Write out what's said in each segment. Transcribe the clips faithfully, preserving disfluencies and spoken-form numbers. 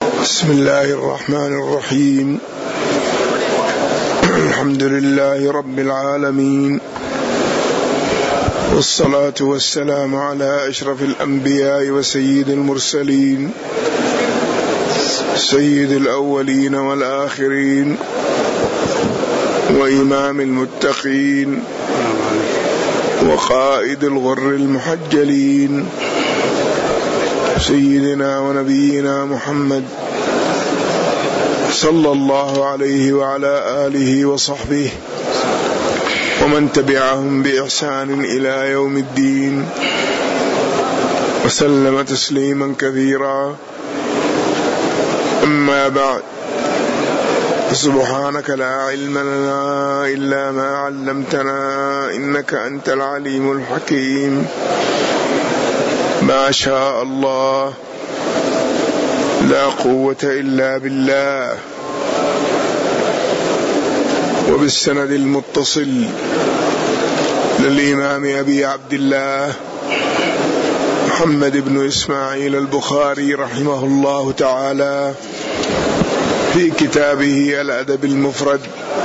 بسم الله الرحمن الرحيم. الحمد لله رب العالمين، والصلاة والسلام على أشرف الأنبياء وسيد المرسلين، سيد الأولين والآخرين، وإمام المتقين، وقائد الغر المحجلين، سيدنا ونبينا محمد صلى الله عليه وعلى آله وصحبه ومن تبعهم بإحسان إلى يوم الدين، وسلم تسليما كثيرا. أما بعد، سبحانك لا علم لنا إلا ما علمتنا إنك أنت العليم الحكيم. ما شاء الله، لا قوة إلا بالله. وبالسند المتصل للإمام أبي عبد الله محمد بن إسماعيل البخاري رحمه الله تعالى في كتابه الأدب المفرد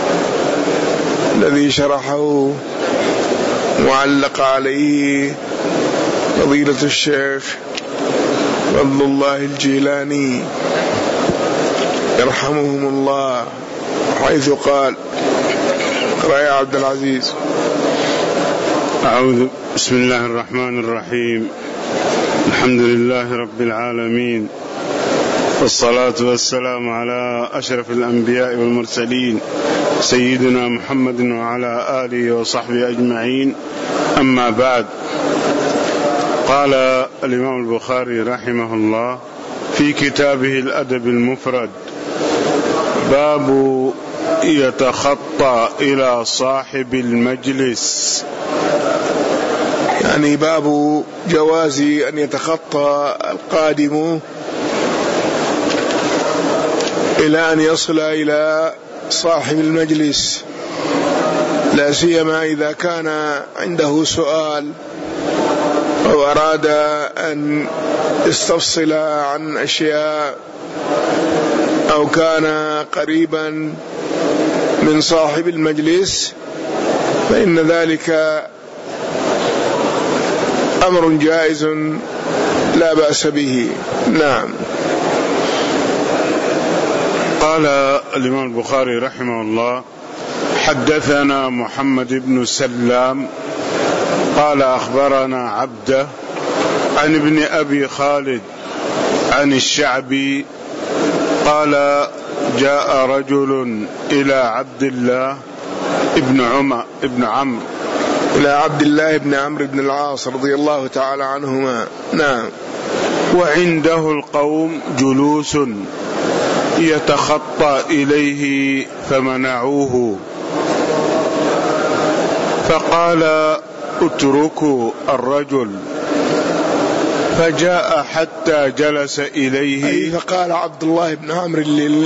الذي شرحه وعلق عليه فضيلة الشيخ فضل الله الجيلاني يرحمهم الله، حيث قال: اقرأ يا عبد العزيز. أعوذ بسم الله الرحمن الرحيم. الحمد لله رب العالمين، والصلاة والسلام على أشرف الأنبياء والمرسلين سيدنا محمد وعلى آله وصحبه أجمعين. أما بعد، قال الإمام البخاري رحمه الله في كتابه الأدب المفرد: باب يتخطى إلى صاحب المجلس، يعني باب جواز أن يتخطى القادم إلى أن يصل إلى صاحب المجلس، لا سيما إذا كان عنده سؤال أو أراد أن يستفصل عن أشياء، أو كان قريبا من صاحب المجلس، فإن ذلك أمر جائز لا بأس به. نعم. قال الإمام البخاري رحمه الله: حدثنا محمد بن سلام قال أخبرنا عبده عن ابن أبي خالد عن الشعبي قال: جاء رجل إلى عبد الله ابن عمر ابن عمرو إلى عبد الله بن عمرو بن العاص رضي الله تعالى عنهما. نعم. وعنده القوم جلوس يتخطى إليه فمنعوه، فقال: اتركوا الرجل، فجاء حتى جلس إليه. أي فقال عبد الله بن عمرو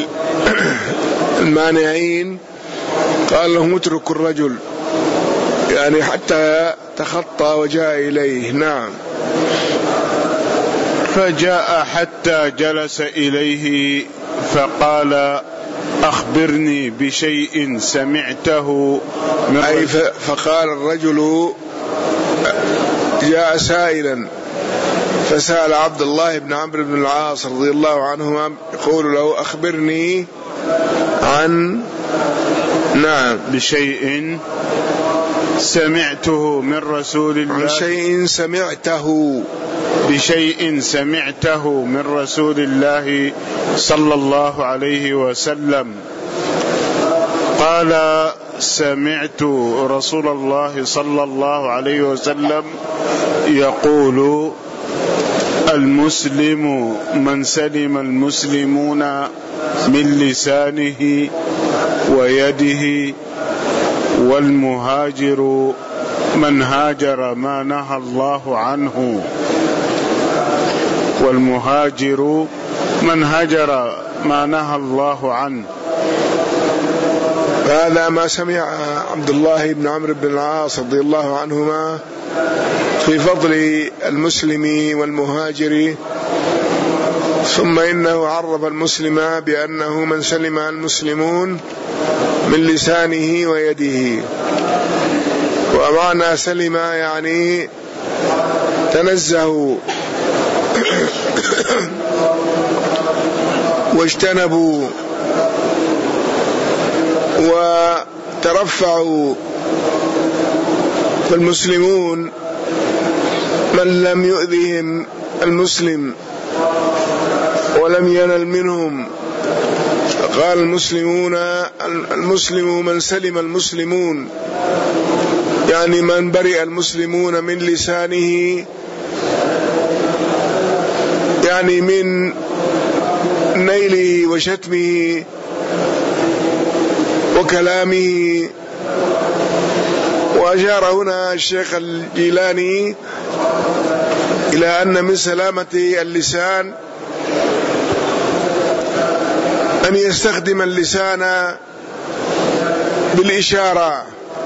للمانعين، قال لهم: اتركوا الرجل، يعني حتى تخطى وجاء إليه. نعم. فجاء حتى جلس إليه فقال: أخبرني بشيء سمعته من أي فقال الرجل، جاء سائلا فسأل عبد الله بن عمرو بن العاص رضي الله عنهما، يقول له: أخبرني عن نعم بشيء سمعته من رسول الله، عن شيء سمعته بشيء سمعته من رسول الله صلى الله عليه وسلم. قال: سمعت رسول الله صلى الله عليه وسلم يقول: المسلم من سلم المسلمون من لسانه ويده، والمهاجر من هاجر ما نهى الله عنه، والمهاجر من هجر ما نهى الله عنه. هذا ما سمع عبد الله بن عمرو بن العاص رضي الله عنهما في فضل المسلم والمهاجر ثم إنه عرف المسلم بأنه من سلم المسلمون من لسانه ويده. ومعنى سلم يعني تنزهوا واجتنبوا وترفعوا. فالمسلمون من لم يؤذهم المسلم ولم ينل منهم. قال المسلمون المسلم من سلم المسلمون، يعني من برئ المسلمون من لسانه، يعني من نيله وشتمه وكلامه. وأشار هنا الشيخ الجيلاني إلى أن من سلامة اللسان أن يستخدم اللسان بالإشارة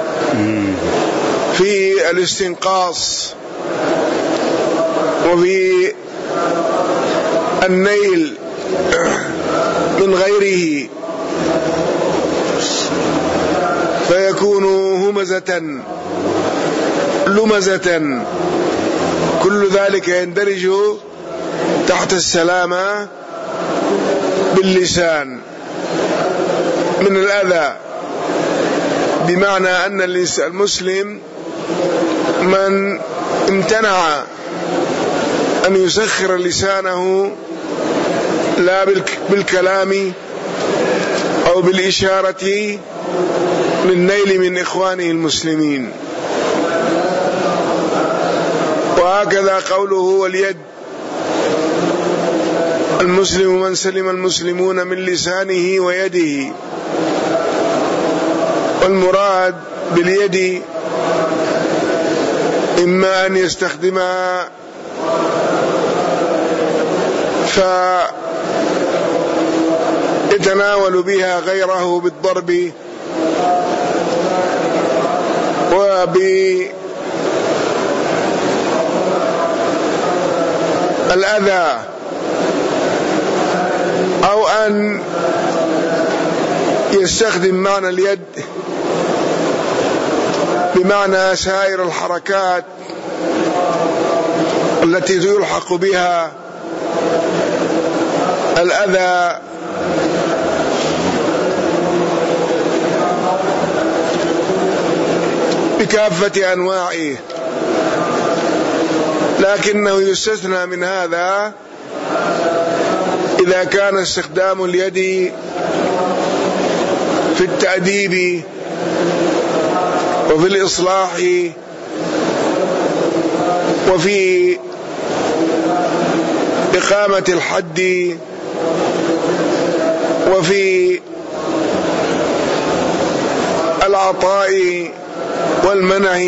في الاستنقاص وفي النيل من غيره، فيكون همزة لمزة. كل ذلك يندرج تحت السلامة باللسان من الأذى، بمعنى أن المسلم من امتنع أن يسخر لسانه لا بالكلام أو بالإشارة للنيل من إخوانه المسلمين. وهكذا قوله واليد، المسلم من سلم المسلمون من لسانه ويده. والمراد باليد إما أن يستخدمها فيتناول بها غيره بالضرب وبالأذى، أو أن يستخدم معنى اليد بمعنى سائر الحركات التي يلحق بها الأذى بكافة أنواعه. لكنه يستثنى من هذا إذا كان استخدام اليد في التأديب وفي الإصلاح وفي إقامة الحد وفي العطاء والمنع.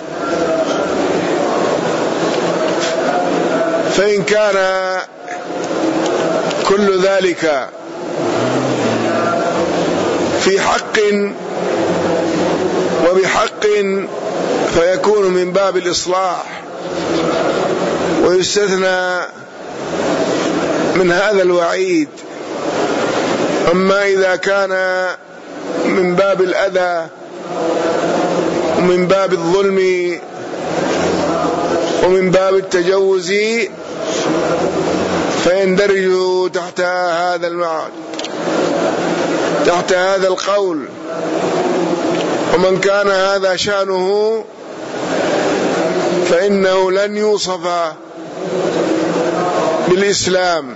فإن كان كل ذلك في حق وبحق فيكون من باب الإصلاح ويستثنى من هذا الوعيد. أما إذا كان من باب الأذى ومن باب الظلم ومن باب التجوز فيندرج تحت هذا المعنى، تحت هذا القول. ومن كان هذا شأنه فإنه لن يوصف بالإسلام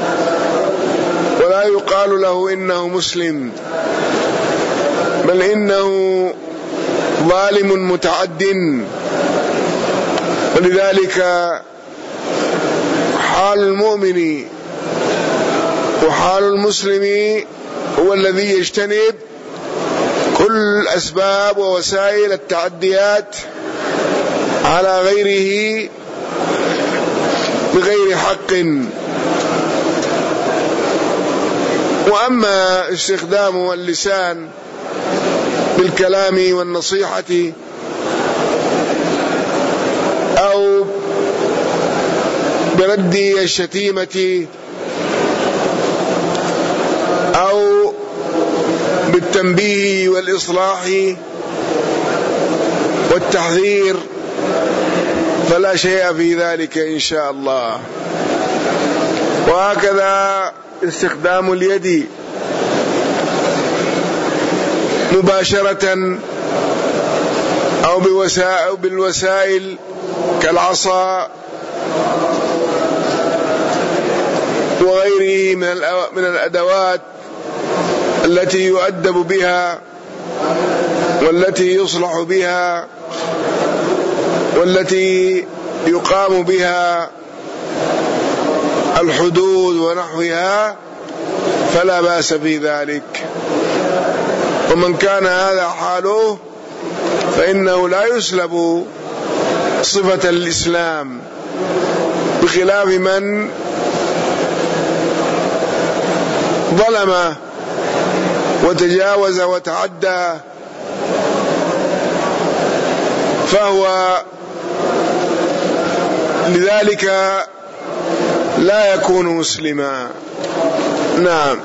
ولا يقال له إنه مسلم، بل إنه ظالم متعد. ولذلك حال المؤمن وحال المسلم هو الذي يجتنب كل أسباب ووسائل التعديات على غيره بغير حق. وأما استخدام اللسان بالكلام والنصيحة أو برد الشتيمة أو بالتنبيه والإصلاح والتحذير فلا شيء في ذلك إن شاء الله. وهكذا استخدام اليد مباشرة أو بوسائل بالوسائل كالعصا وغيره من الأدوات التي يؤدب بها والتي يصلح بها والتي يقام بها الحدود ونحوها فلا بأس في ذلك. ومن كان هذا حاله فإنه لا يسلب صفة الإسلام، بخلاف من ظلم وتجاوز وتعدى فهو لذلك لا يكون مسلما. نعم.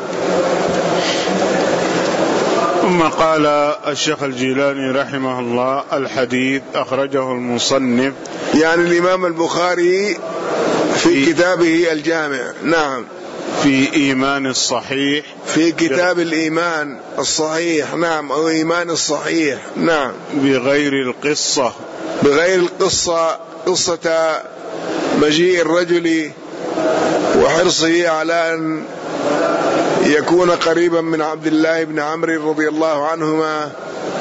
ثم قال الشيخ الجيلاني رحمه الله: الحديث أخرجه المصنف يعني الإمام البخاري في, في كتابه الجامع. نعم. في إيمان الصحيح، في كتاب الإيمان الصحيح. نعم. أو إيمان الصحيح. نعم. بغير القصة، بغير القصة، قصة مجيء الرجل وحرصه على أن يكون قريبا من عبد الله بن عمرو رضي الله عنهما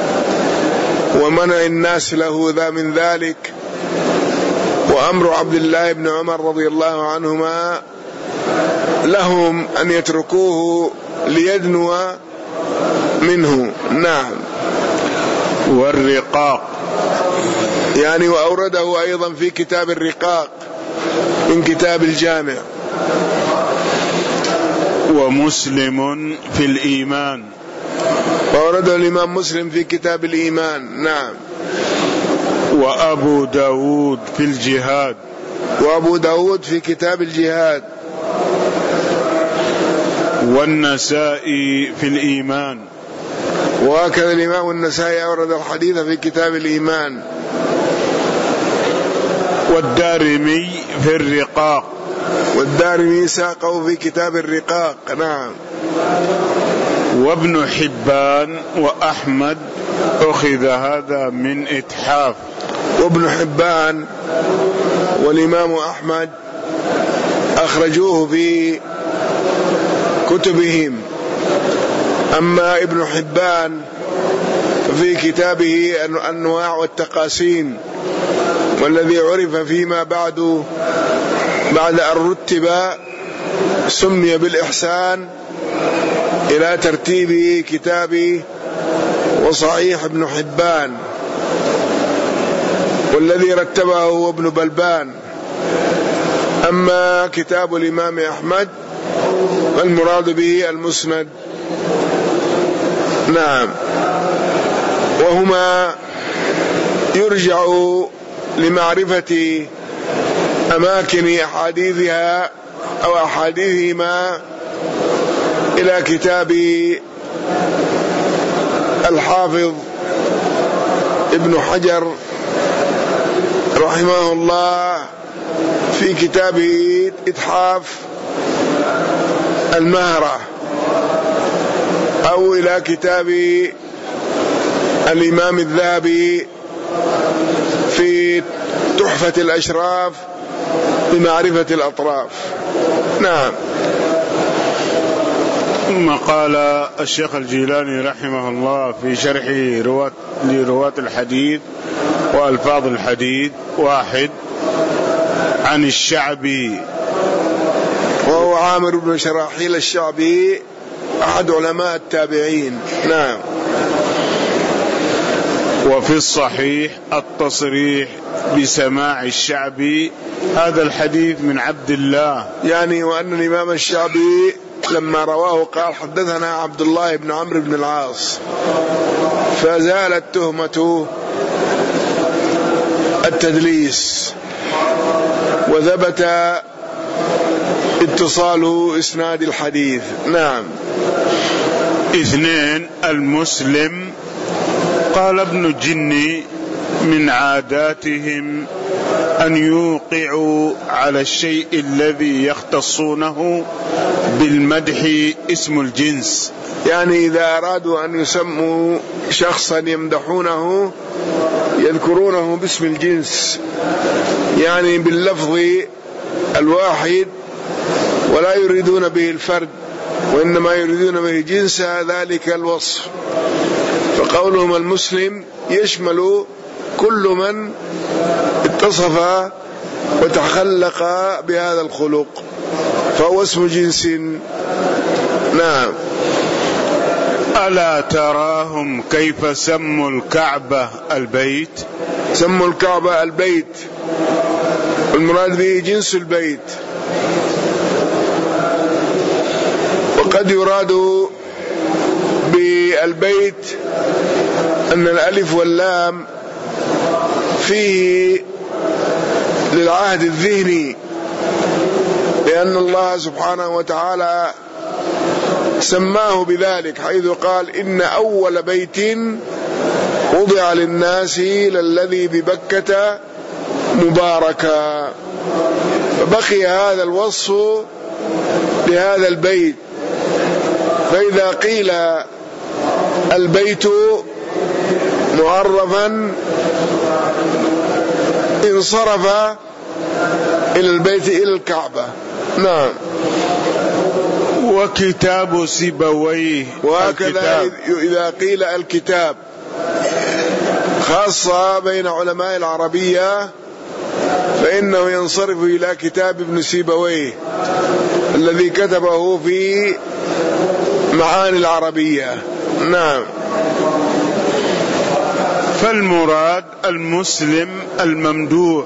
ومنع الناس له ذا من ذلك، وأمر عبد الله بن عمر رضي الله عنهما لهم أن يتركوه ليدنو منه. نعم. والرقاق يعني وأورده أيضا في كتاب الرقاق من كتاب الجامع. ومسلم في الإيمان، وأورده الإمام مسلم في كتاب الإيمان. نعم. وأبو داود في الجهاد، وأبو داود في كتاب الجهاد. والنسائي في الإيمان، وهكذا الإمام النسائي أورد الحديث في كتاب الإيمان. والدارمي في الرقاق، والدارمي ساقه في كتاب الرقاق. نعم. وابن حبان وأحمد أخذ هذا من إتحاف. وابن حبان والإمام أحمد أخرجوه في كتبهم. أما ابن حبان في كتابه الأنواع والتقاسيم، والذي عرف فيما بعد بعد أن رتب سمي بالإحسان إلى ترتيب كتاب وصحيح ابن حبان، والذي رتبه هو ابن بلبان. أما كتاب الإمام أحمد فالمراد به المسند. نعم. وهما يرجع لمعرفة أماكن أحاديثها أو أحاديثهما إلى كتاب الحافظ ابن حجر رحمه الله في كتابه إتحاف المهرة، أو إلى كتاب الإمام الذهبي في تحفة الأشراف بمعرفة الأطراف. نعم. ثم قال الشيخ الجيلاني رحمه الله في شرح رواة لرواة الحديث وألفاظ الحديث: واحد، عن الشعبي، وهو عامر بن شراحيل الشعبي أحد علماء التابعين. نعم. وفي الصحيح التصريح بسماع الشعبي هذا الحديث من عبد الله، يعني وأن الإمام الشعبي لما رواه قال: حدثنا عبد الله بن عمرو بن العاص، فزالت تهمة التدليس وثبت اتصال إسناد الحديث. نعم. اثنين، المسلم. قال ابن الجني: من عاداتهم أن يوقعوا على الشيء الذي يختصونه بالمدح اسم الجنس، يعني إذا أرادوا أن يسموا شخصا يمدحونه يذكرونه باسم الجنس، يعني باللفظ الواحد، ولا يريدون به الفرد، وإنما يريدون به جنس ذلك الوصف. فقولهم المسلم يشمل كل من اتصف وتخلق بهذا الخلق، فهو اسم جنس. نعم. ألا تراهم كيف سموا الكعبة البيت؟ سموا الكعبة البيت، المراد به جنس البيت. وقد يراد بالبيت أن الألف واللام فيه للعهد الذهني، لأن الله سبحانه وتعالى سماه بذلك، حيث قال: إن أول بيت وضع للناس للذي ببكة مباركا. فبقي هذا الوصف لهذا البيت، فإذا قيل البيت معرفا انصرف إلى البيت إلى الكعبة. نعم. وكتاب سيبويه، وهكذا إذا قيل الكتاب، خاصة بين علماء العربية، فإنه ينصرف إلى كتاب ابن سيبويه الذي كتبه في معاني العربية. نعم. فالمراد المسلم الممدوح،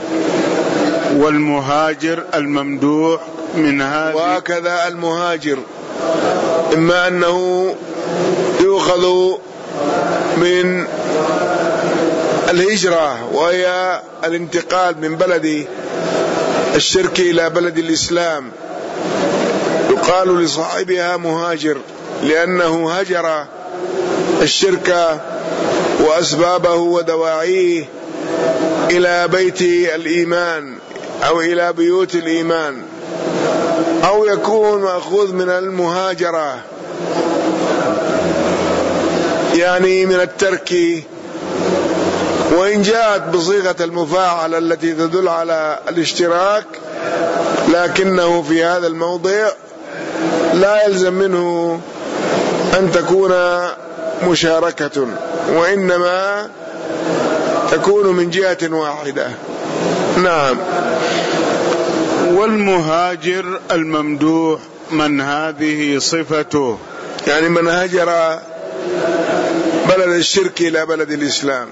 والمهاجر الممدوح من هذه. وهكذا المهاجر إما أنه يؤخذ من الهجرة، وهي الانتقال من بلد الشرك إلى بلد الإسلام، يقال لصاحبها مهاجر لأنه هجر الشرك وأسبابه ودواعيه إلى بيت الإيمان أو إلى بيوت الإيمان، أو يكون مأخوذ من المهاجرة يعني من الترك، وإن جاءت بصيغة المفاعلة التي تدل على الاشتراك، لكنه في هذا الموضع لا يلزم منه أن تكون مشاركة، وإنما تكون من جهة واحدة. نعم. والمهاجر الممدوح من هذه صفته، يعني من هاجر بلد الشرك إلى بلد الإسلام،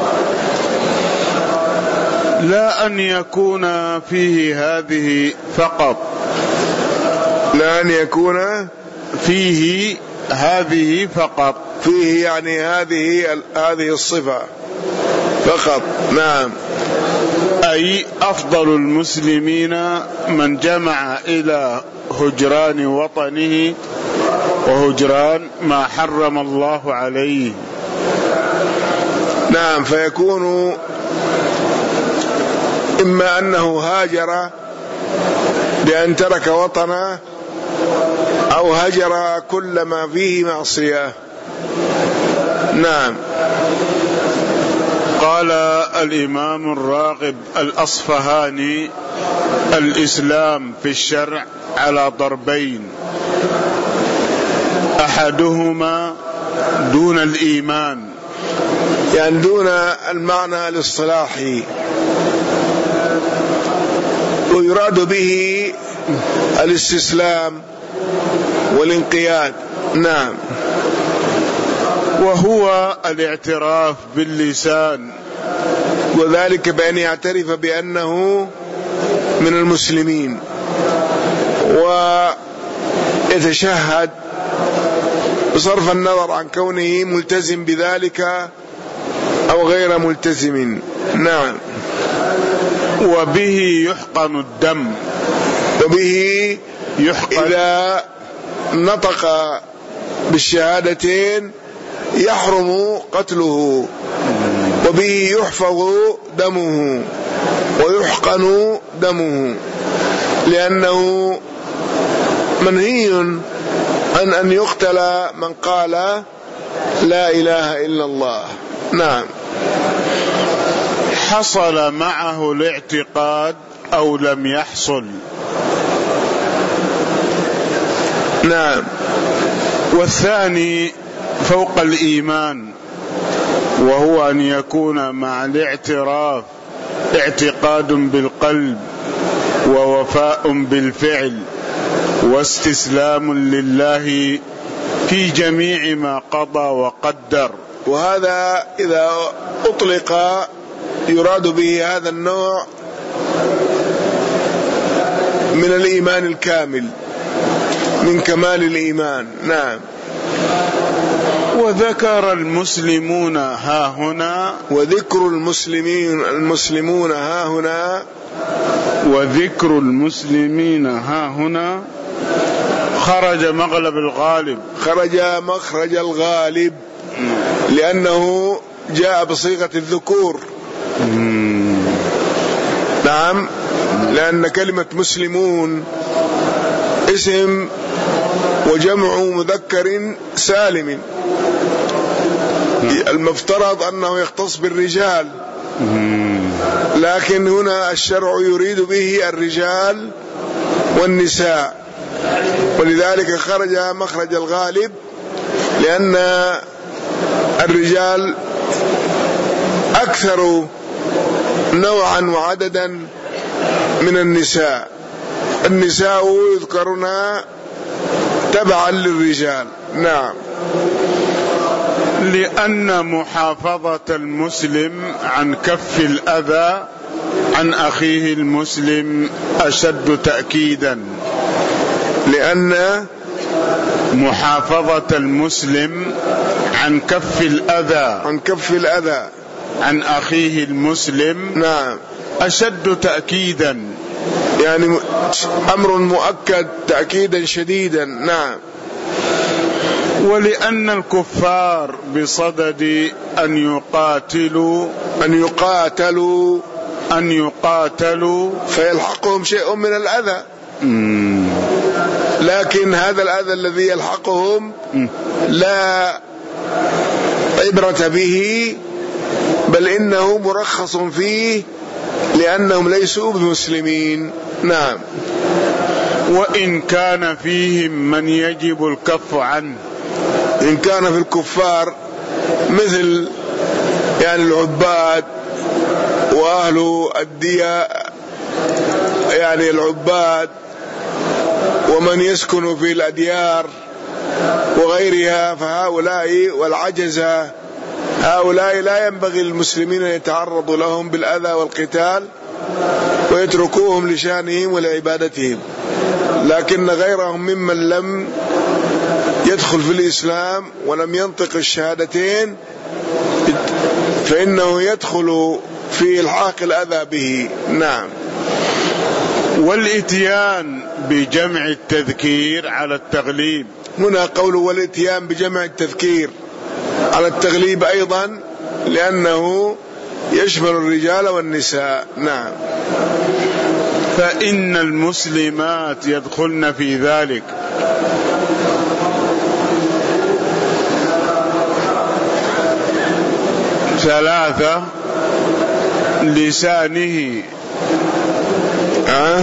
لا أن يكون فيه هذه فقط، لا أن يكون فيه هذه فقط، فيه يعني هذه هذه الصفة فقط. نعم. أي أفضل المسلمين من جمع إلى هجران وطنه وهجران ما حرم الله عليه. نعم. فيكون إما أنه هاجر بأن ترك وطنه، أو هجر كل ما فيه معصية. نعم. قال الإمام الراغب الأصفهاني: الإسلام في الشرع على ضربين، أحدهما دون الإيمان، يعني دون المعنى الاصطلاحي، ويراد به الاستسلام والانقياد. نعم. وهو الاعتراف باللسان، وذلك بأن يعترف بأنه من المسلمين ويتشهد بصرف النظر عن كونه ملتزم بذلك أو غير ملتزم. نعم. وبه يحقن الدم، وبه يحقن إذا نطق بالشهادتين يحرم قتله، وبه يحفظ دمه ويحقن دمه، لأنه منهي عن أن يقتل من قال لا إله إلا الله. نعم. حصل معه الاعتقاد أو لم يحصل. نعم. والثاني فوق الإيمان، وهو أن يكون مع الاعتراف اعتقاد بالقلب ووفاء بالفعل واستسلام لله في جميع ما قضى وقدر. وهذا إذا أطلق يراد به هذا النوع من الإيمان الكامل، من كمال الإيمان. نعم. وذكر المسلمون ها هنا، وذكر المسلمين المسلمون ها هنا وذكر المسلمين ها هنا خرج مغلب الغالب، خرج مخرج الغالب، لأنه جاء بصيغة الذكور. نعم. لأن كلمة مسلمون اسم وجمع مذكر سالم، المفترض أنه يختص بالرجال، لكن هنا الشرع يريد به الرجال والنساء، ولذلك خرج مخرج الغالب، لأن الرجال أكثر نوعا وعددا من النساء، النساء يذكرن تبعا للرجال. نعم. لأن محافظة المسلم عن كف الأذى عن أخيه المسلم أشد تأكيدا. لأن محافظة المسلم عن كف الأذى عن كف الأذى عن أخيه المسلم نعم أشد تأكيدا، يعني أمر مؤكد تأكيدا شديدا. نعم. ولأن الكفار بصدد أن يقاتلوا أن يقاتلوا أن يقاتلوا فيلحقهم شيء من الأذى، لكن هذا الأذى الذي يلحقهم لا عبرة به، بل إنه مرخص فيه لأنهم ليسوا بمسلمين. نعم. وإن كان فيهم من يجب الكف عنه، إن كان في الكفار مثل يعني العباد وأهل الدية، يعني العباد ومن يسكن في الأديار وغيرها، فهؤلاء والعجزة هؤلاء لا ينبغي للمسلمين أن يتعرضوا لهم بالأذى والقتال ويتركوهم لشانهم ولعبادتهم، لكن غيرهم ممن لم يدخل في الإسلام ولم ينطق الشهادتين فإنه يدخل في الحاق الأذى به. نعم. والإتيان بجمع التذكير على التغليب، هنا قول والإتيان بجمع التذكير على التغليب أيضا، لأنه يشمل الرجال والنساء. نعم. فإن المسلمات يدخلن في ذلك. ثلاثة لسانه أه؟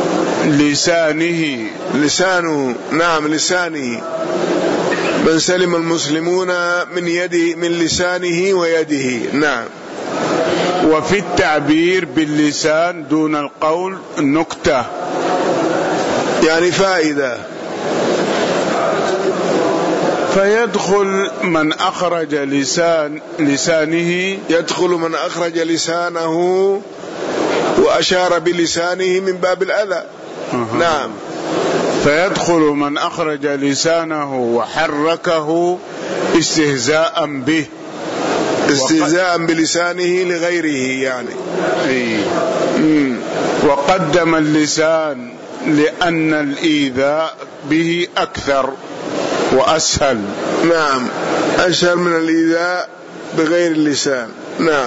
لسانه لسانه نعم لسانه، من سلم المسلمون من يده من لسانه ويده. نعم. وفي التعبير باللسان دون القول نكتة، يعني فائدة. فيدخل من أخرج لسان لسانه يدخل من أخرج لسانه وأشار بلسانه من باب الأذى. أه. نعم. فيدخل من أخرج لسانه وحركه استهزاء به، استهزاء بلسانه لغيره يعني. وقدم اللسان لأن الإيذاء به أكثر وأسهل. نعم، أسهل من الإيذاء بغير اللسان. نعم.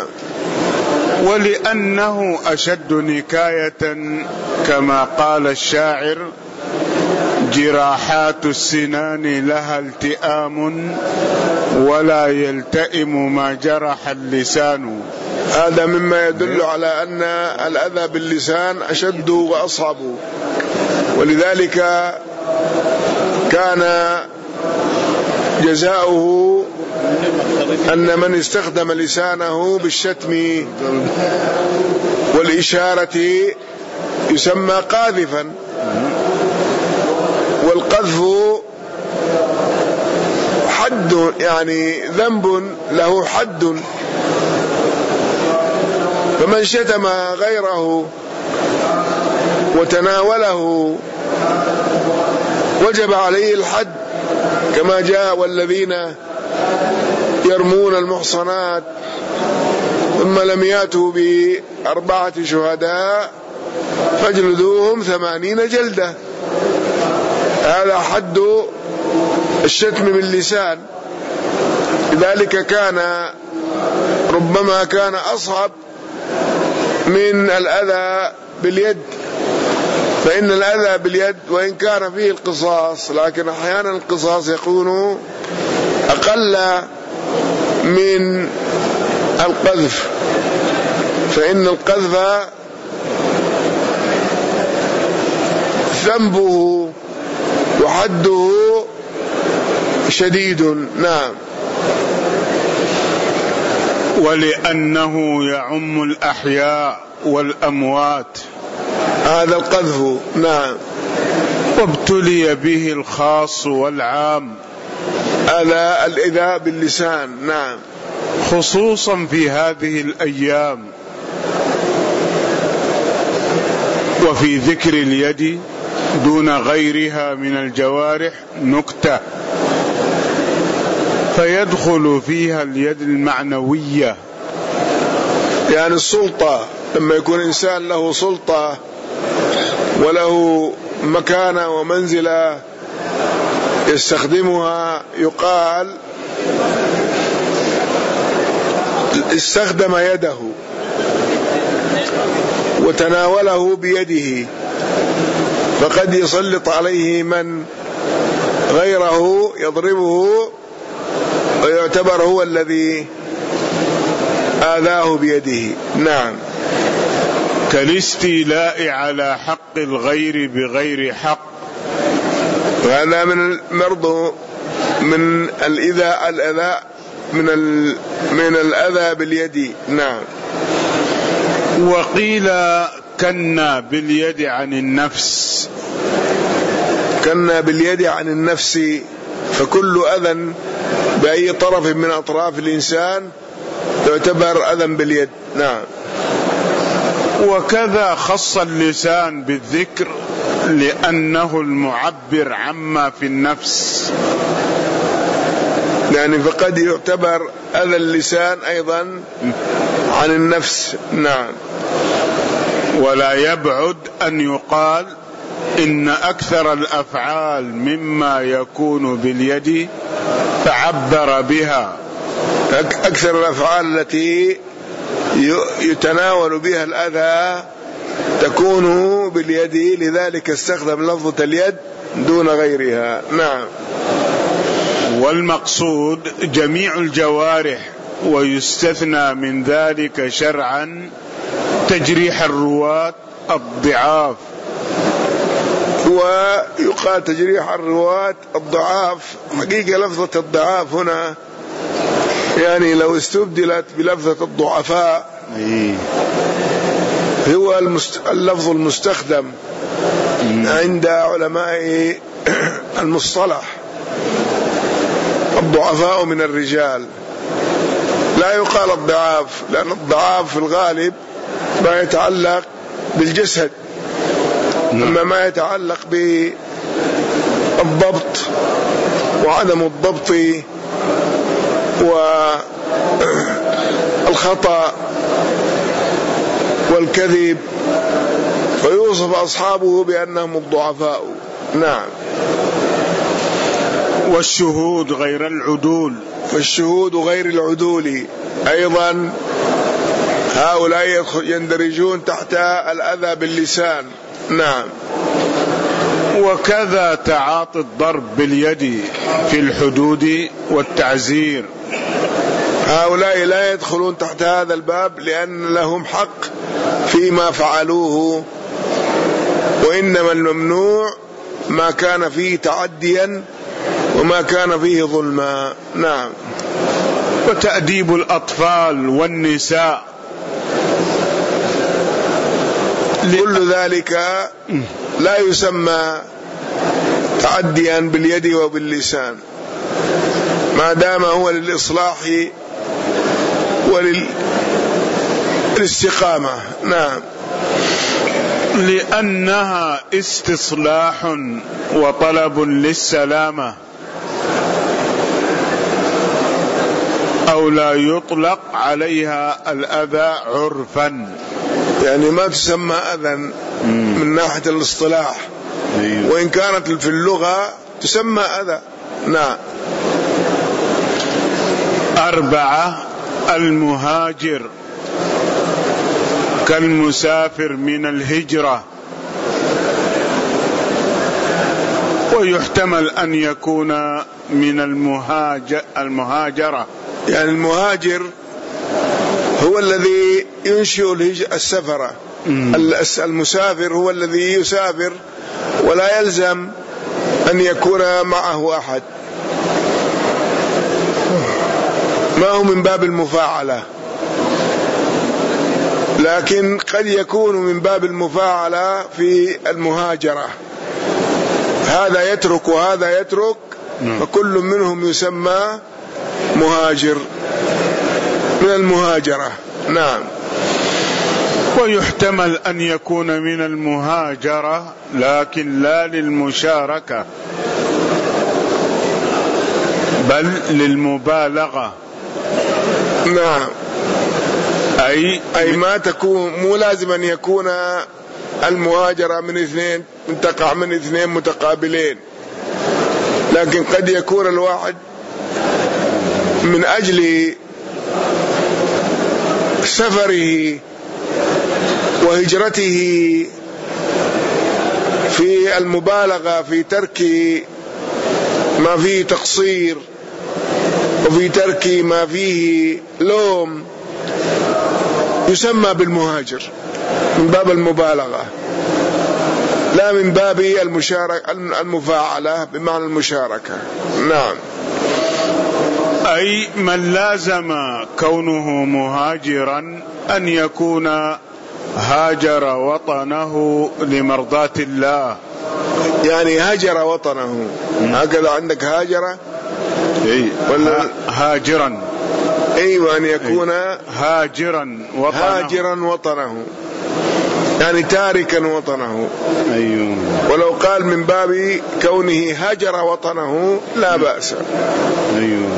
ولأنه أشد نكاية كما قال الشاعر: جراحات السنان لها التئام ولا يلتئم ما جرح اللسان. هذا مما يدل على أن الأذى باللسان أشد وأصعب، ولذلك كان جزاؤه أن من استخدم لسانه بالشتم والإشارة يسمى قاذفا، والقذف حد، يعني ذنب له حد، فمن شتم غيره وتناوله وجب عليه الحد، كما جاء: والذين يرمون المحصنات ثم لم ياتوا بأربعة شهداء فاجلدوهم ثمانين جلدة. هذا حد الشتم باللسان. لذلك كان ربما كان أصعب من الأذى باليد، فإن الأذى باليد وإن كان فيه القصاص، لكن أحيانا القصاص يكون أقل من القذف، فإن القذف ذنبه وحده شديد. نعم. ولأنه يعم الأحياء والأموات، هذا القذف. نعم. وابتلي به الخاص والعام، هذا الإيذاء باللسان. نعم. خصوصا في هذه الأيام. وفي ذكر اليد دون غيرها من الجوارح نكتة، فيدخل فيها اليد المعنوية، يعني السلطة. لما يكون إنسان له سلطة وله مكانة ومنزلة يستخدمها، يقال استخدم يده وتناوله بيده، فقد يسلط عليه من غيره يضربه ويعتبر هو الذي آذاه بيده. نعم. كالاستيلاء على حق الغير بغير حق، وهذا من برضو من الإذى الأذى من من الأذى باليد. نعم. وقيل كنا باليد عن النفس، كنا باليد عن النفس، فكل أذى بأي طرف من أطراف الإنسان يعتبر أذى باليد. نعم. وكذا خص اللسان بالذكر لأنه المعبر عما في النفس، يعني فقد يعتبر أذى اللسان أيضا عن النفس. نعم. ولا يبعد أن يقال إن أكثر الأفعال مما يكون باليد تعبر بها، أكثر الأفعال التي يتناول بها الأذى تكون باليد، لذلك استخدم لفظة اليد دون غيرها. نعم. والمقصود جميع الجوارح، ويستثنى من ذلك شرعا تجريح الرواة الضعاف. ويقال تجريح الرواة الضعاف، حقيقة لفظة الضعاف هنا يعني لو استبدلت بلفظة الضعفاء هو اللفظ المستخدم عند علماء المصطلح. الضعفاء من الرجال، لا يقال الضعاف، لأن الضعاف في الغالب ما يتعلق بالجسد، أما ما يتعلق بالضبط وعدم الضبط والخطأ والكذب ويوصف أصحابه بأنهم الضعفاء. نعم. والشهود غير العدول، والشهود غير العدول أيضا هؤلاء يندرجون تحت الأذى باللسان. نعم. وكذا تعاطي الضرب باليد في الحدود والتعزير، هؤلاء لا يدخلون تحت هذا الباب لأن لهم حق فيما فعلوه، وإنما الممنوع ما كان فيه تعديا وما كان فيه ظلما. نعم. وتأديب الأطفال والنساء، كل ذلك لا يسمى تعديا باليد وباللسان ما دام هو للإصلاح وللاستقامة. نعم. لأنها استصلاح وطلب للسلامة، أو لا يطلق عليها الأذى عرفا، يعني ما تسمى أذى من ناحية الاصطلاح، وإن كانت في اللغة تسمى أذى. نعم. أربعة، المهاجر كالمسافر من الهجرة، ويحتمل أن يكون من المهاجر المهاجرة، يعني المهاجر هو الذي ينشئ السفر، المسافر هو الذي يسافر ولا يلزم أن يكون معه أحد، ما هو من باب المفاعلة، لكن قد يكون من باب المفاعلة في المهاجرة، هذا يترك وهذا يترك، فكل منهم يسمى مهاجر من المهاجرة. نعم. ويحتمل أن يكون من المهاجرة لكن لا للمشاركة بل للمبالغة. نعم. أي أي ما تكون، مو لازم أن يكون المهاجرة من اثنين تقع من اثنين متقابلين، لكن قد يكون الواحد من أجل سفره وهجرته في المبالغة في ترك ما فيه تقصير وفي ترك ما فيه لوم يسمى بالمهاجر من باب المبالغة، لا من باب المشاركة المفاعلة بمعنى المشاركة. نعم. أي من لازم كونه مهاجرا أن يكون هاجر وطنه لمرضاة الله، يعني هاجر وطنه، هكذا عندك هاجر ولا هاجرا، أيوة، أن يكون هاجرا وطنه، هاجرا وطنه يعني تاركا وطنه. أيوه. ولو قال من باب كونه هاجر وطنه لا بأس. أيوه.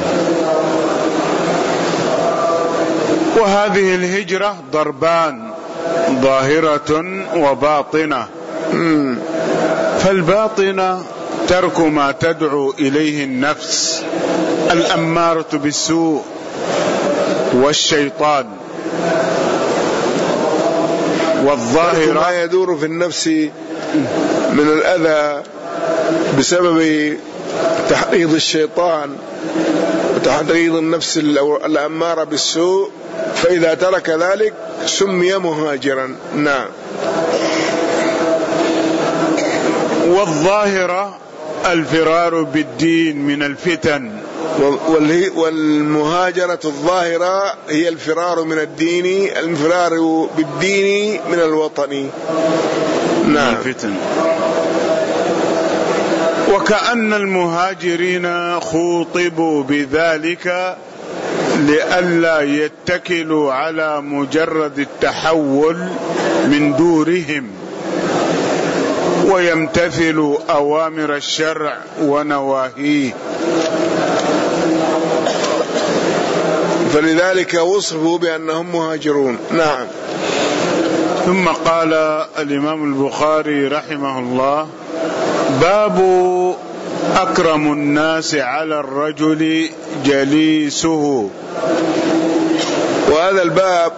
وهذه الهجرة ضربان، ظاهرة وباطنة. مم. فالباطنة ترك ما تدعو إليه النفس الأمارة بالسوء والشيطان، والظاهرة ما يدور في النفس من الأذى بسبب تحريض الشيطان وتحريض النفس الأمارة بالسوء، فإذا ترك ذلك سمي مهاجرا. نعم. والظاهرة الفرار بالدين من الفتن، والمهاجرة الظاهرة هي الفرار من الدين، الفرار بالدين من الوطن. نعم. الفتن. وكأن المهاجرين خوطبوا بذلك لئلا يتكلوا على مجرد التحول من دورهم ويمتثلوا أوامر الشرع ونواهيه، فلذلك وصفوا بأنهم مهاجرون. نعم. ثم قال الإمام البخاري رحمه الله: باب أكرم الناس على الرجل جليسه. وهذا الباب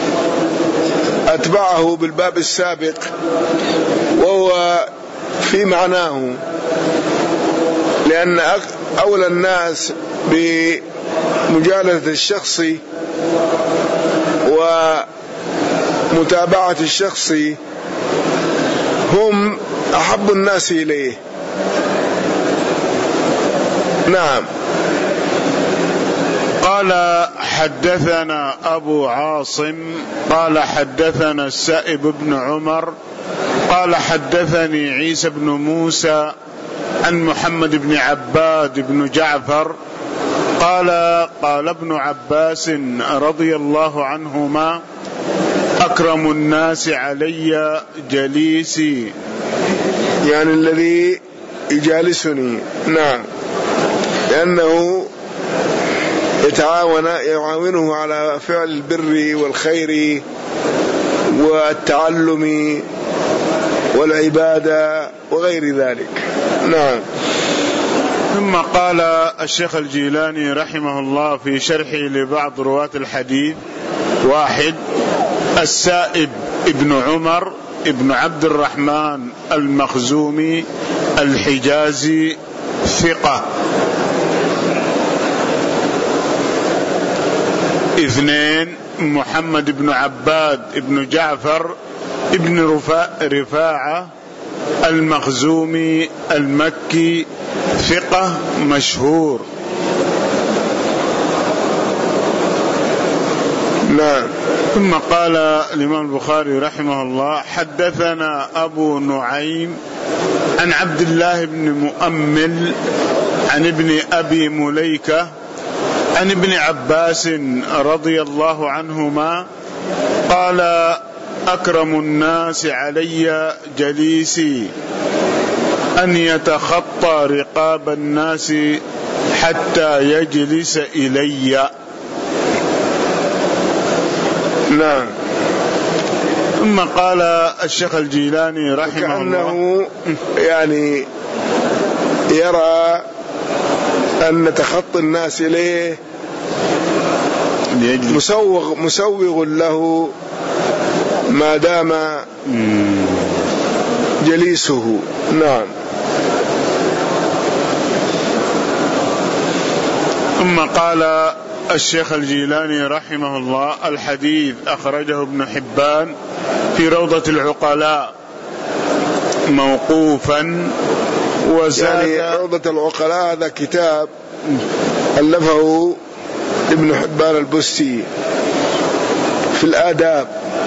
أتبعه بالباب السابق وهو في معناه، لأن أولى الناس بمجالسة الشخص ومتابعة الشخص هم أحب الناس إليه. نعم. قال: حدثنا أبو عاصم قال حدثنا السائب بن عمر قال حدثني عيسى بن موسى عن محمد بن عباد بن جعفر قال: قال ابن عباس رضي الله عنهما: أكرم الناس علي جليسي، يعني الذي يجالسني. نعم، لأنه يتعاون يعاونه على فعل البر والخير والتعلم والعبادة وغير ذلك. نعم. ثم قال الشيخ الجيلاني رحمه الله في شرحه لبعض رواة الحديث: واحد، السائب ابن عمر ابن عبد الرحمن المخزومي الحجازي ثقة. اثنين، محمد بن عباد بن جعفر ابن رفاعة المخزومي المكي ثقة مشهور. نعم. ثم قال الإمام البخاري رحمه الله: حدثنا أبو نعيم عن عبد الله بن مؤمل عن ابن أبي مليكة عن ابن عباس رضي الله عنهما قال: أكرم الناس علي جليسي، أن يتخطى رقاب الناس حتى يجلس إلي. نعم. ثم قال الشيخ الجيلاني رحمه الله: يعني يرى أن تخطي الناس إليه مسوغ مسوغ له ما دام جليسه. نعم. ثم قال الشيخ الجيلاني رحمه الله: الحديث أخرجه ابن حبان في روضة العقلاء موقوفا وزاد. يعني روضة العقلاء هذا كتاب ألفه ابن حبان البستي في الآداب،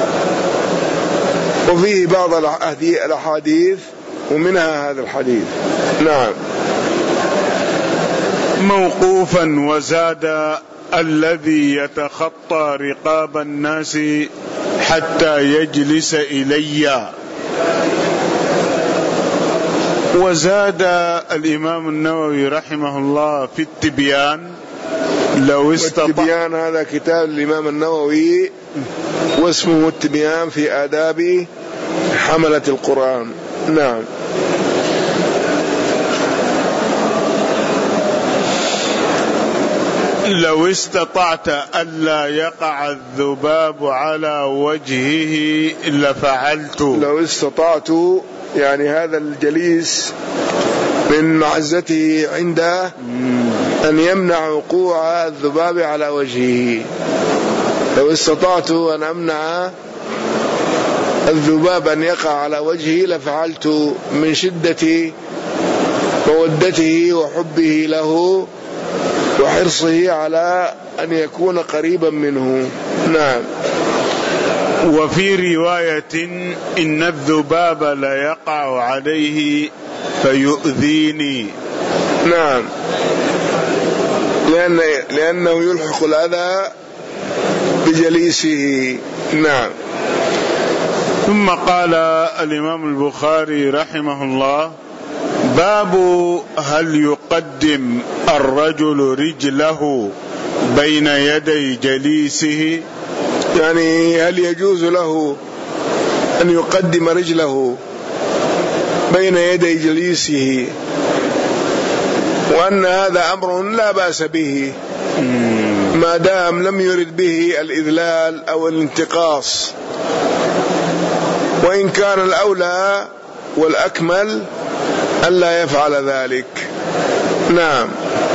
وفيه بعض الأحاديث ومنها هذا الحديث. نعم. موقوفا وزاد: الذي يتخطى رقاب الناس حتى يجلس إلي. وزاد الإمام النووي رحمه الله في التبيان: لو استطاع. التبيان هذا كتاب الإمام النووي واسمه التبيان في آداب حملة القرآن. نعم. لو استطعت ألا يقع الذباب على وجهه لفعلت. لو استطعت يعني هذا الجليس من معزته عنده أن يمنع وقوع الذباب على وجهه. لو استطعت أن أمنع الذباب أن يقع على وجهه لفعلت، من شدة مودته وحبه له وحرصه على أن يكون قريبا منه. نعم. وفي رواية: إن الذباب لا يقع عليه فيؤذيني. نعم، لأن لأنه يلحق الأذى بجليسه. نعم. ثم قال الإمام البخاري رحمه الله: باب هل يقدم الرجل رجله بين يدي جليسه، يعني هل يجوز له أن يقدم رجله بين يدي جليسه، وأن هذا أمر لا بأس به ما دام لم يرد به الإذلال أو الانتقاص، وإن كان الأولى والأكمل ألا يفعل ذلك. نعم.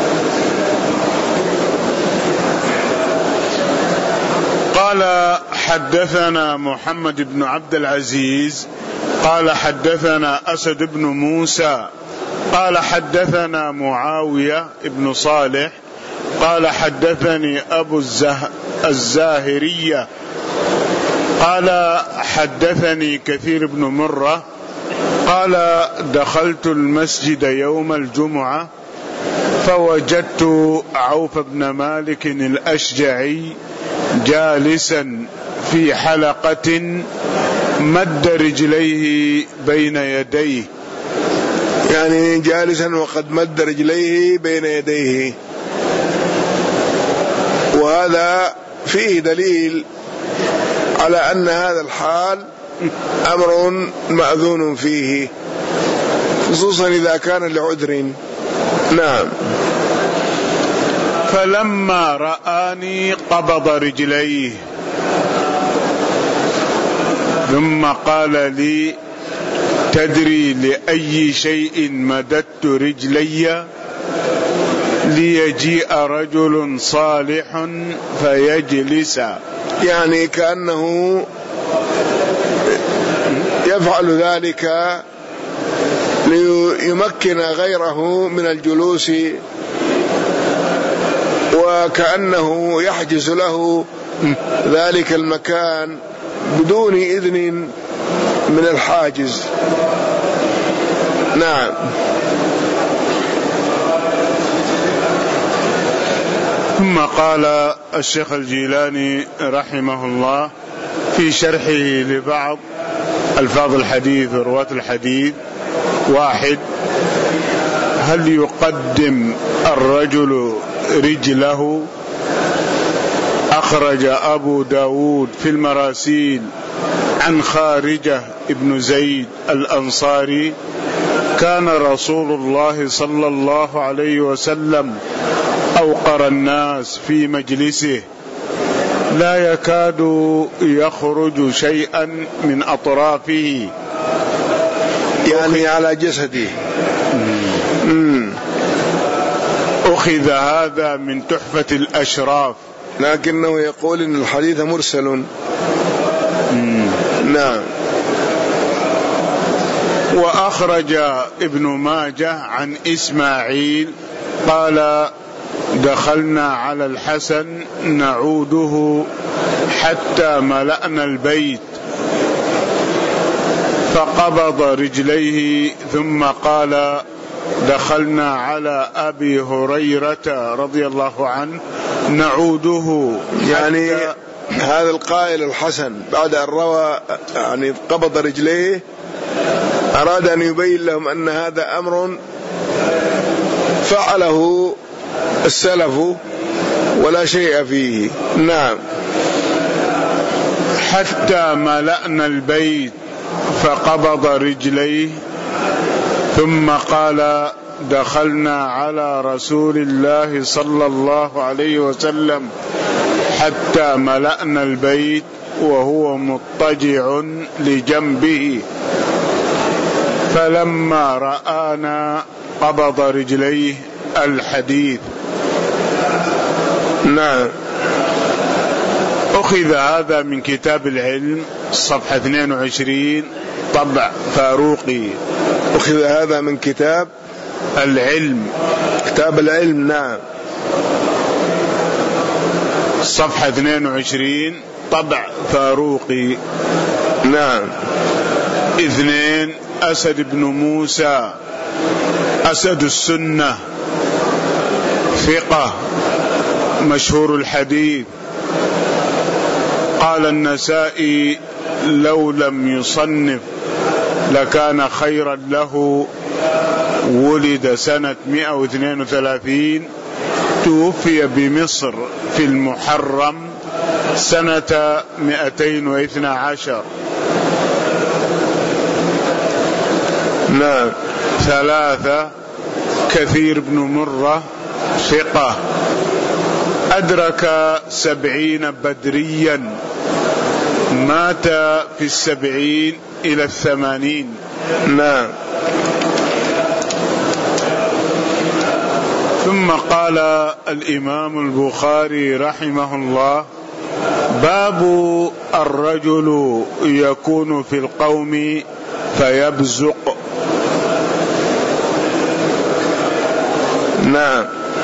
قال حدثنا محمد بن عبد العزيز قال حدثنا أسد بن موسى قال حدثنا معاوية بن صالح قال حدثني أبو الزاهرية قال حدثني كثير بن مرة قال دخلت المسجد يوم الجمعة فوجدت عوف بن مالك الأشجعي جالسا في حلقة مد رجليه بين يديه، يعني جالسا وقد مد رجليه بين يديه، وهذا فيه دليل على أن هذا الحال أمر مأذون فيه، خصوصا إذا كان لعذر. نعم. فلما رآني قبض رجليه ثم قال لي تدري لأي شيء مددت رجلي؟ ليجيء رجل صالح فيجلس، يعني كأنه يفعل ذلك ليمكن غيره من الجلوس، وكأنه يحجز له ذلك المكان بدون إذن من الحاجز. نعم. ثم قال الشيخ الجيلاني رحمه الله في شرحه لبعض ألفاظ الحديث ورواة الحديث: واحد، هل يقدم الرجل رجله؟ أخرج أبو داود في المراسيل عن خارجة ابن زيد الأنصاري: كان رسول الله صلى الله عليه وسلم أوقر الناس في مجلسه، لا يكاد يخرج شيئا من أطرافه، يعني على جسده. أخذ هذا من تحفة الأشراف، لكنه يقول إن الحديث مرسل. نعم. وأخرج ابن ماجه عن إسماعيل قال: دخلنا على الحسن نعوده حتى ملأنا البيت، فقبض رجليه ثم قال: دخلنا على أبي هريرة رضي الله عنه نعوده. يعني هذا القائل الحسن بعد أن روى يعني قبض رجليه أراد أن يبين لهم أن هذا أمر فعله السلف ولا شيء فيه. نعم. حتى ملأنا البيت فقبض رجليه ثم قال: دخلنا على رسول الله صلى الله عليه وسلم حتى ملأنا البيت وهو مضطجع لجنبه، فلما رآنا قبض رجليه. الحديث. نعم. أخذ هذا من كتاب العلم صفحة اثنين وعشرين طبع فاروقي. أخذ هذا من كتاب العلم، كتاب العلم. نعم. صفحة اثنين وعشرين طبع فاروقي. نعم. اثنين، أسد بن موسى أسد السنة، ثقة مشهور الحديث. قال النسائي: لو لم يصنف لكان خيرا له. ولد سنة مئة واثنين وثلاثين، توفي بمصر في المحرم سنة مئتين واثنى عشر. نعم. ثلاثة كثير بن مرة ثقة أدرك سبعين بدريا، مات في السبعين إلى الثمانين. نعم. ثم قال الإمام البخاري رحمه الله: باب الرجل يكون في القوم فيبزق. نعم.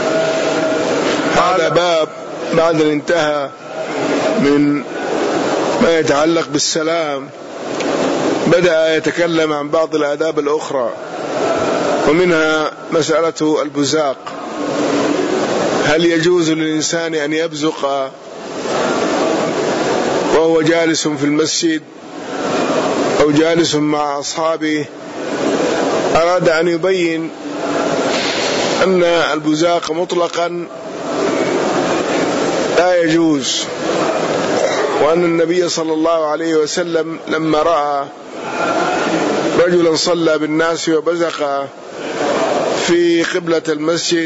هذا باب بعد أن انتهى من ما يتعلق بالسلام بدأ يتكلم عن بعض الآداب الأخرى، ومنها مسألة البزاق. هل يجوز للإنسان أن يبزق وهو جالس في المسجد أو جالس مع أصحابه؟ أراد أن يبين أن البزاق مطلقا لا يجوز، وأن النبي صلى الله عليه وسلم لما رأى رجلا صلى بالناس وبزق في قبلة المسجد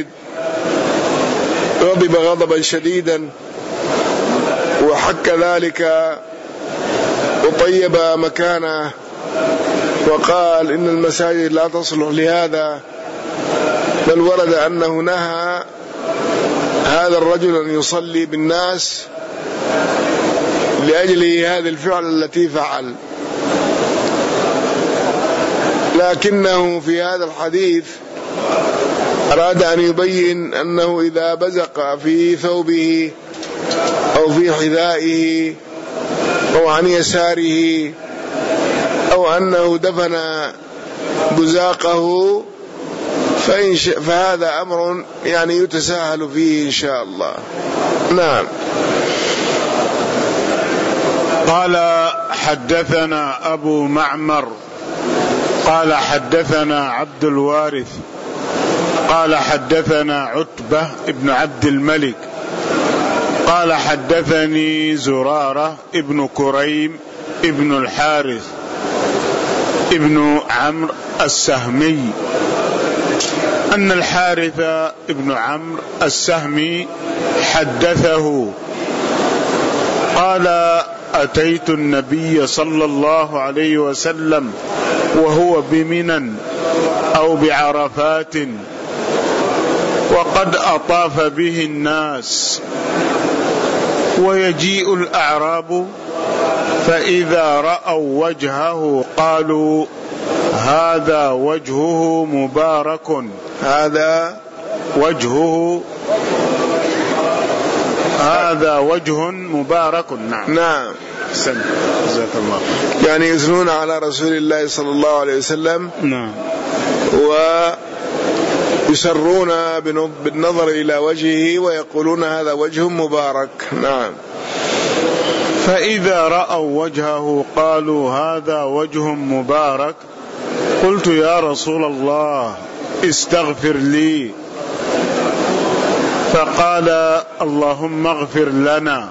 غضب غضبا شديدا، وحك ذلك وطيب مكانه وقال إن المساجد لا تصلح لهذا، بل ورد أنه نهى هذا الرجل أن يصلي بالناس لأجل هذه الفعل التي فعل. لكنه في هذا الحديث أراد أن يبين أنه إذا بزق في ثوبه أو في حذائه أو عن يساره أو أنه دفن بزاقه فإن فهذا أمر يعني يتساهل فيه إن شاء الله. نعم. قال: حدثنا أبو معمر قال حدثنا عبد الوارث قال حدثنا عتبة ابن عبد الملك قال حدثني زرارة ابن كريم ابن الحارث ابن عمرو السهمي أن الحارث ابن عمرو السهمي حدثه قال: أتيت النبي صلى الله عليه وسلم وهو بمنى أو بعرفات وقد أطاف به الناس، ويجيء الأعراب فإذا رأوا وجهه قالوا: هذا وجهه مبارك، هذا وجهه هذا وجه مبارك. نعم. نعم. سن. جزاك الله. يعني يثنون على رسول الله صلى الله عليه وسلم. نعم. ويسرون بالنظر إلى وجهه ويقولون هذا وجه مبارك. نعم. فإذا رأوا وجهه قالوا: هذا وجه مبارك. قلت: يا رسول الله استغفر لي. فقال: اللهم اغفر لنا.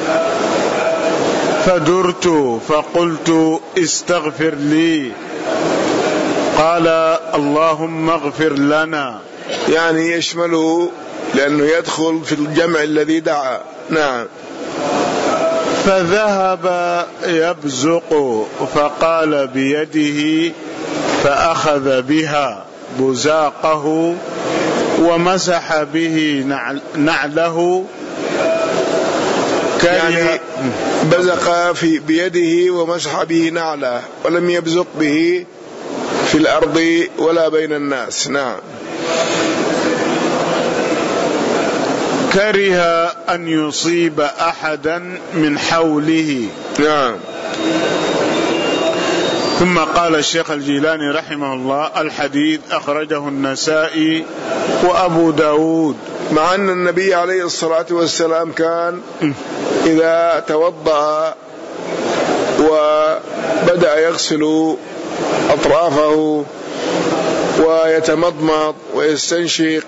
فدرت فقلت: استغفر لي. قال: اللهم اغفر لنا. يعني يشمله لأنه يدخل في الجمع الذي دعا. نعم. فذهب يبزق فقال بيده فأخذ بها بزاقه ومسح به نعله. يعني بزق في بيده ومسح به نعله ولم يبزق به في الأرض ولا بين الناس. نعم. كره أن يصيب أحدا من حوله. نعم. ثم قال الشيخ الجيلاني رحمه الله: الحديث أخرجه النسائي وأبو داود. مع أن النبي عليه الصلاة والسلام كان إذا توضأ وبدأ يغسل أطرافه ويتمضمض ويستنشق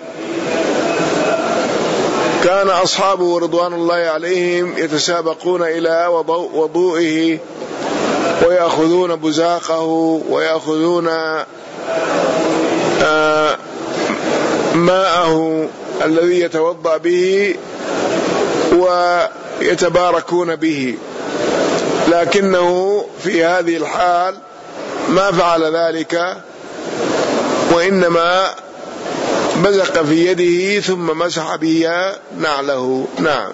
كان أصحابه رضوان الله عليهم يتسابقون إلى وضوئه ويأخذون بزاقه ويأخذون ماءه الذي يتوضأ به ويتباركون به، لكنه في هذه الحال ما فعل ذلك، وإنما بزق في يده ثم مسح بها نعله. نعم.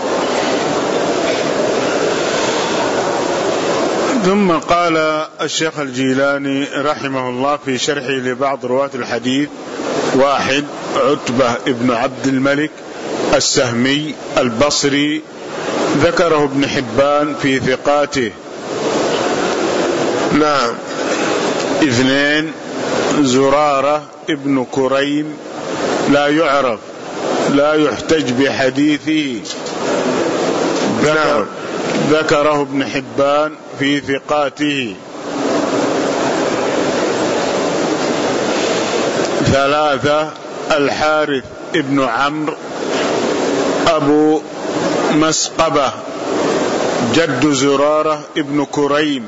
ثم قال الشيخ الجيلاني رحمه الله في شرحه لبعض رواة الحديث: واحد، عتبة ابن عبد الملك السهمي البصري، ذكره ابن حبان في ثقاته. نعم. اثنين، زرارة ابن كريم لا يعرف، لا يحتج بحديثه، ذكر ذكره ابن حبان في ثقاته. ثلاثة، الحارث ابن عمرو أبو مسقبة جد زرارة ابن كريم،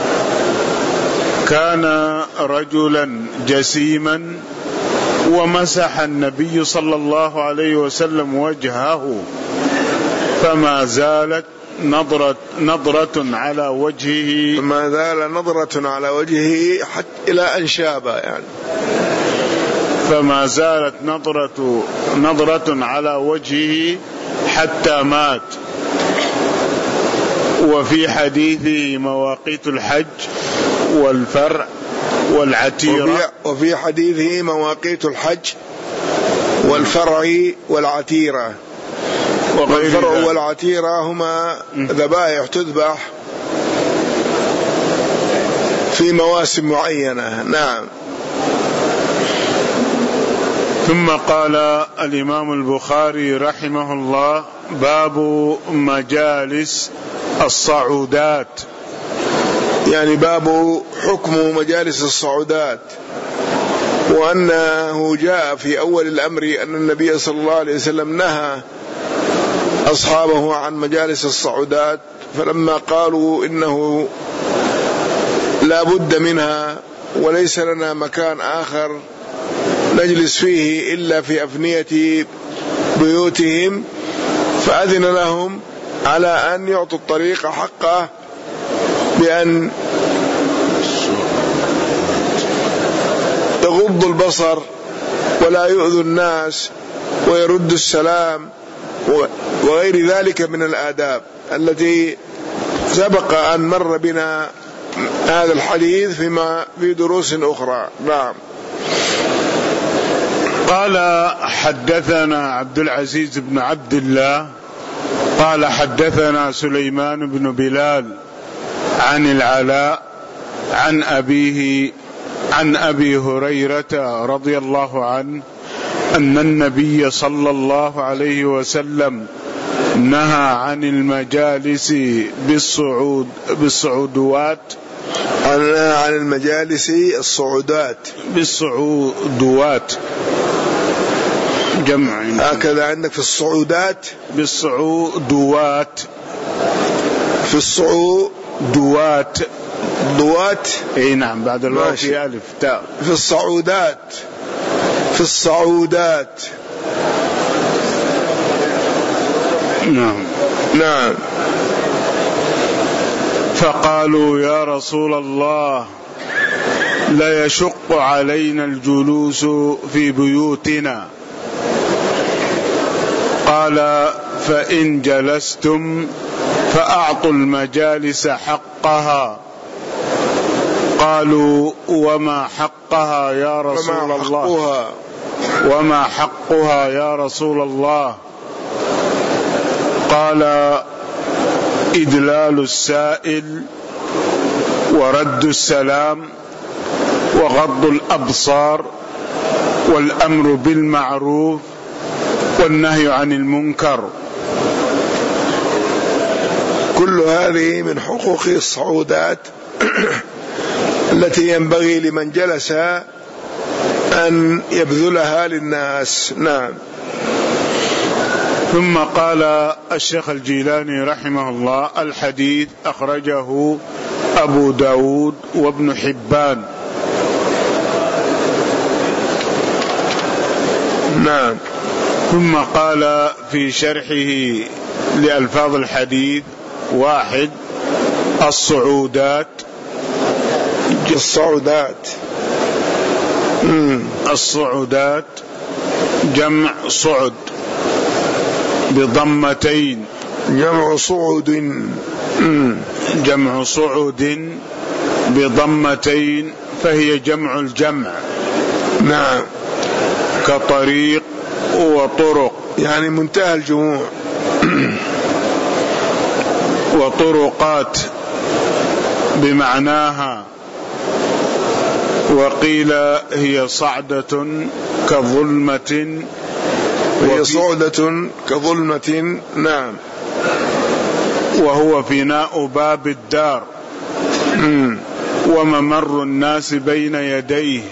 كان رجلا جسيما، ومسح النبي صلى الله عليه وسلم وجهه فما زالت نظرة نظرة على وجهه فما زال نظرة على وجهه حتى إلى أن شاب، يعني فما زالت نظرة نظرة على وجهه حتى مات. وفي حديثه مواقيت الحج والفرع والعتيرة. وفي حديثه مواقيت الحج والفرع والعتيرة. والفرع والعتيرة هما ذبائح تذبح في مواسم معينة. نعم. ثم قال الإمام البخاري رحمه الله: باب مجالس الصعودات، يعني باب حكم مجالس الصعودات، وأنه جاء في أول الأمر أن النبي صلى الله عليه وسلم نهى أصحابه عن مجالس الصعودات، فلما قالوا إنه لا بد منها وليس لنا مكان آخر نجلس فيه إلا في أفنية بيوتهم، فأذن لهم على أن يعطوا الطريق حقه بأن يغض البصر ولا يؤذوا الناس ويرد السلام وغير ذلك من الآداب التي سبق أن مر بنا هذا الحديث فيما في دروس أخرى. نعم. قال: حدثنا عبد العزيز بن عبد الله قال حدثنا سليمان بن بلال عن العلاء عن أبيه عن أبي هريرة رضي الله عنه أن النبي صلى الله عليه وسلم نهى عن المجالس بالصعود بالصعودات عن المجالس الصعودات بالصعودات جمع هكذا عندك في الصعودات بالصعودات في الصعودات دوات. اي نعم، بعد الواو في ألف تاء. في الصعودات في الصعودات نعم نعم. فقالوا: يا رسول الله، لا يشق علينا الجلوس في بيوتنا. قال: فإن جلستم فأعطوا المجالس حقها. قالوا: وما حقها يا رسول الله؟ وما حقها يا رسول الله؟ قال: إدلال السائل ورد السلام وغض الأبصار والأمر بالمعروف والنهي عن المنكر. كل هذه من حقوق الصعودات التي ينبغي لمن جلس أن يبذلها للناس. نعم. ثم قال الشيخ الجيلاني رحمه الله: الحديث أخرجه أبو داود وابن حبان. نعم. ثم قال في شرحه لألفاظ الحديث: واحد، الصعودات. الصعودات الصعودات جمع صعد بضمتين، جمع صعود. جمع صعود بضمتين، فهي جمع الجمع. نعم. كطريق وطرق، يعني منتهى الجموع. وطرقات بمعناها. وقيل هي صعدة كظلمة، هي صعدة كظلمة. نعم. وهو فناء باب الدار وممر الناس بين يديه.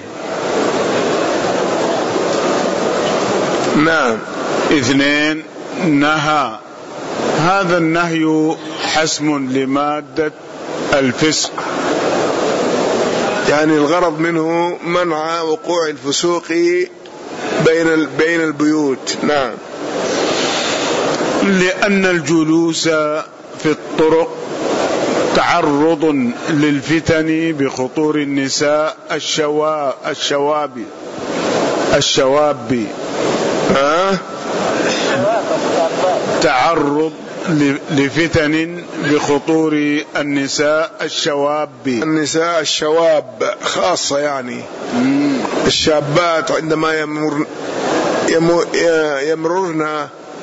نعم. اثنين، نهى. هذا النهي حسم لمادة الفسق، يعني الغرض منه منع وقوع الفسوق بين بين البيوت. نعم. لأن الجلوس في الطرق تعرض للفتن بخطور النساء الشواب الشواب الشواب ها؟ تعرض لفتن بخطور النساء الشواب. النساء الشواب خاصة، يعني مم. الشابات عندما يمر يمررن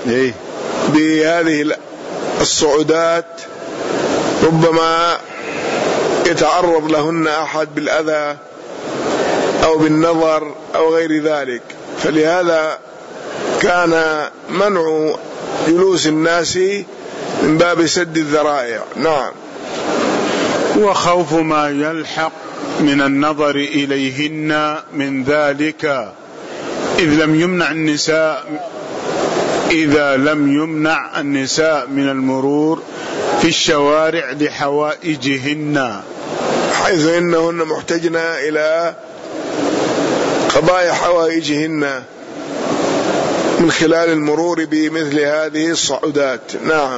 بهذه الصعودات ربما يتعرض لهن أحد بالأذى أو بالنظر أو غير ذلك، فلهذا كان منع جلوس الناس من باب سد الذرائع. نعم. وخوف ما يلحق من النظر إليهن من ذلك، إذ لم يمنع النساء إذا لم يمنع النساء من المرور في الشوارع لحوائجهن، حيث إنهن محتجن إلى قضاء حوائجهن من خلال المرور بمثل هذه الصعودات. نعم.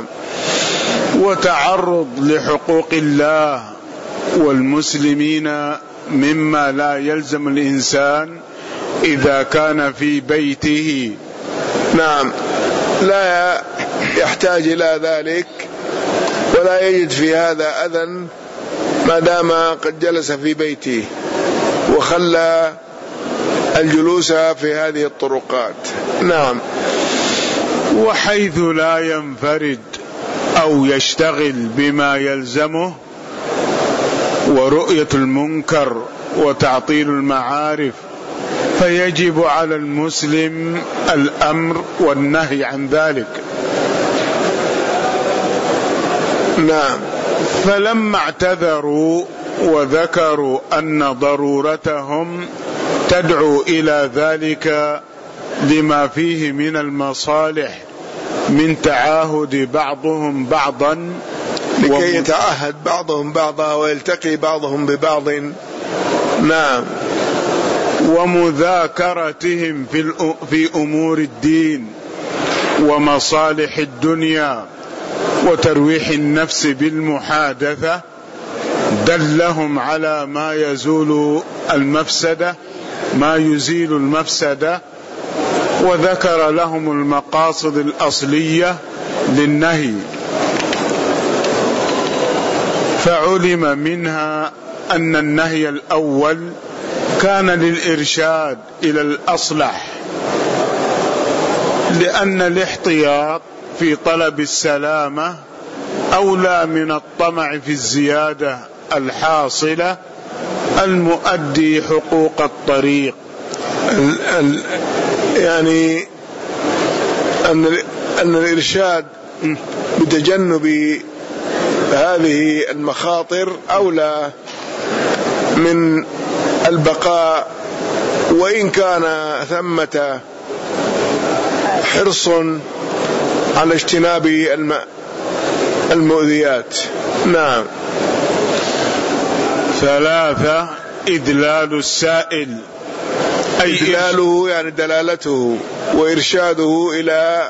وتعرض لحقوق الله والمسلمين مما لا يلزم الإنسان إذا كان في بيته. نعم. لا يحتاج إلى ذلك ولا يجد في هذا أذى ما دام قد جلس في بيته وخلى الجلوس في هذه الطرقات. نعم. وحيث لا ينفرد أو يشتغل بما يلزمه ورؤية المنكر وتعطيل المعارف، فيجب على المسلم الأمر والنهي عن ذلك. نعم. فلما اعتذروا وذكروا أن ضرورتهم تدعو إلى ذلك لما فيه من المصالح من تعاهد بعضهم بعضا، لكي يتعاهد بعضهم بعضا ويلتقي بعضهم ببعض. نعم. ومذاكرتهم في في أمور الدين ومصالح الدنيا وترويح النفس بالمحادثة، دلهم على ما يزول المفسدة ما يزيل المفسدة، وذكر لهم المقاصد الأصلية للنهي، فعلم منها أن النهي الأول كان للإرشاد إلى الأصلح، لأن الاحتياط في طلب السلامة أولى من الطمع في الزيادة الحاصلة المؤدي حقوق الطريق. ال ال يعني أن, أن الإرشاد بتجنب هذه المخاطر أولى من البقاء، وإن كان ثمة حرص على اجتناب المؤذيات. نعم. ثلاثة، إدلال السائل، أي إدلاله يعني دلالته، وإرشاده إلى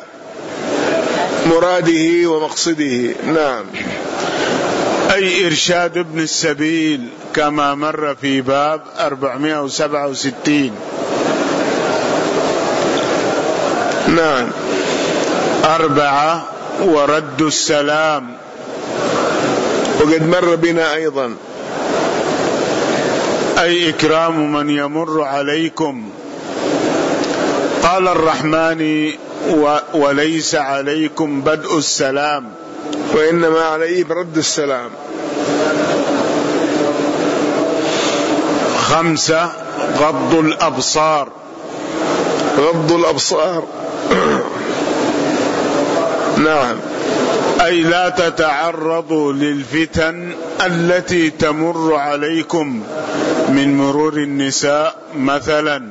مراده ومقصده. نعم. أي إرشاد ابن السبيل كما مر في باب أربعمائة وسبعة وستين. نعم. أربعة ورد السلام، وقد مر بنا أيضا. أي إكرام من يمر عليكم. قال الرحمن وليس عليكم بدء السلام وإنما عليه برد السلام. خمسة غض الأبصار. غض الأبصار. نعم. أي لا تتعرضوا للفتن التي تمر عليكم من مرور النساء مثلا.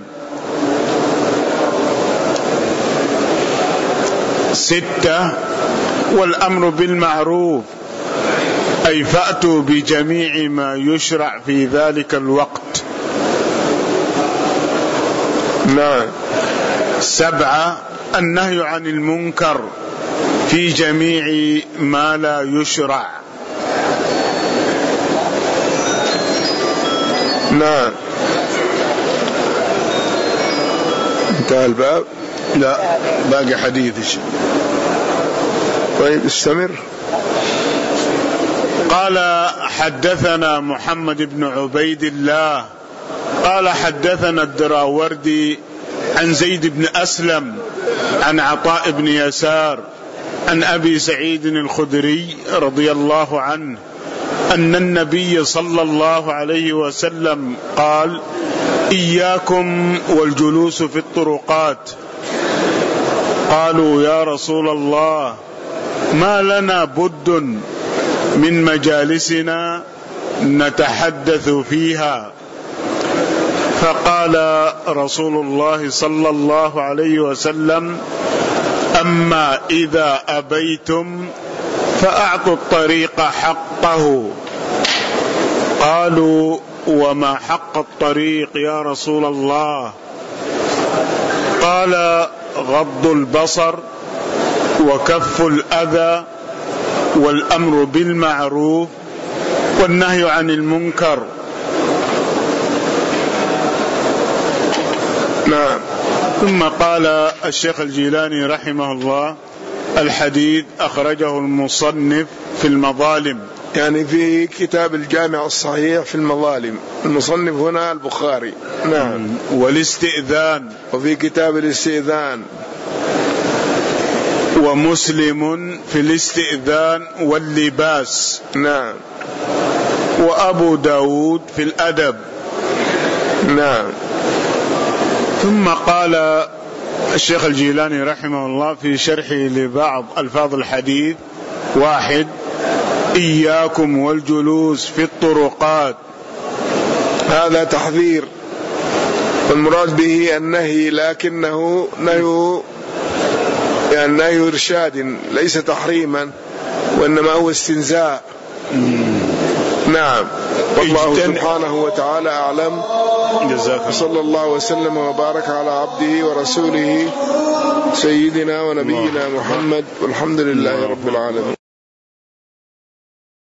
ستة والأمر بالمعروف، أي فأتوا بجميع ما يشرع في ذلك الوقت. نعم. سبعة النهي عن المنكر في جميع ما لا يشرع. نعم. انتهى الباب؟ لا، باقي حديث. طيب استمر. قال حدثنا محمد بن عبيد الله قال حدثنا الدراوردي عن زيد بن أسلم عن عطاء بن يسار عن أبي سعيد الخدري رضي الله عنه أن النبي صلى الله عليه وسلم قال: إياكم والجلوس في الطرقات. قالوا: يا رسول الله، ما لنا بد من مجالسنا نتحدث فيها. فقال رسول الله صلى الله عليه وسلم: أما إذا أبيتم فأعطوا الطريق حقه. قالوا: وما حق الطريق يا رسول الله؟ قال: غض البصر وكف الأذى والأمر بالمعروف والنهي عن المنكر. نعم. ثم قال الشيخ الجيلاني رحمه الله: الحديث أخرجه المصنف في المظالم، يعني في كتاب الجامع الصحيح في المظالم. المصنف هنا البخاري. نعم. والاستئذان، وفي كتاب الاستئذان. ومسلم في الاستئذان واللباس. نعم. وأبو داود في الأدب. نعم. ثم قال الشيخ الجيلاني رحمه الله في شرحه لبعض ألفاظ الحديث: واحد، إياكم والجلوس في الطرقات. هذا تحذير، والمراد به النهي، لكنه نهي يعني نهي إرشاد ليس تحريما، وإنما هو استنزاء. نعم. والله سبحانه وتعالى أعلم. جزاك. صلى الله وسلم وبارك على عبده ورسوله سيدنا ونبينا محمد، والحمد لله رب العالمين.